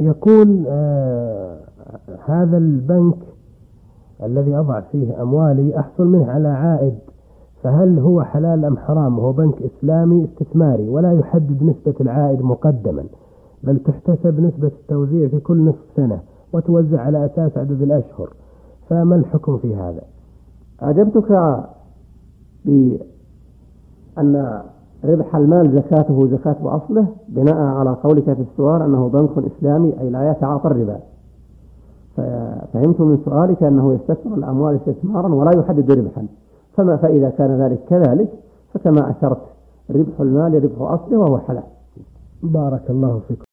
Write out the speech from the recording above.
يقول هذا البنك الذي أضع فيه أموالي أحصل منه على عائد، فهل هو حلال أم حرام؟ وهو بنك إسلامي استثماري ولا يحدد نسبة العائد مقدما، بل تحتسب نسبة التوزيع في كل نصف سنة وتوزع على أساس عدد الأشهر، فما الحكم في هذا؟ أعجبتك بأن ربح المال زكاته زكاة أصله بناء على قولك في السؤال أنه بنك إسلامي أي لا يتعاطى الربا، ففهمت من سؤالك أنه يستثمر الأموال استثمارا ولا يحدد ربحا، فإذا كان ذلك كذلك فكما أشرت ربح المال ربح أصله وهو حلال. بارك الله فيكم.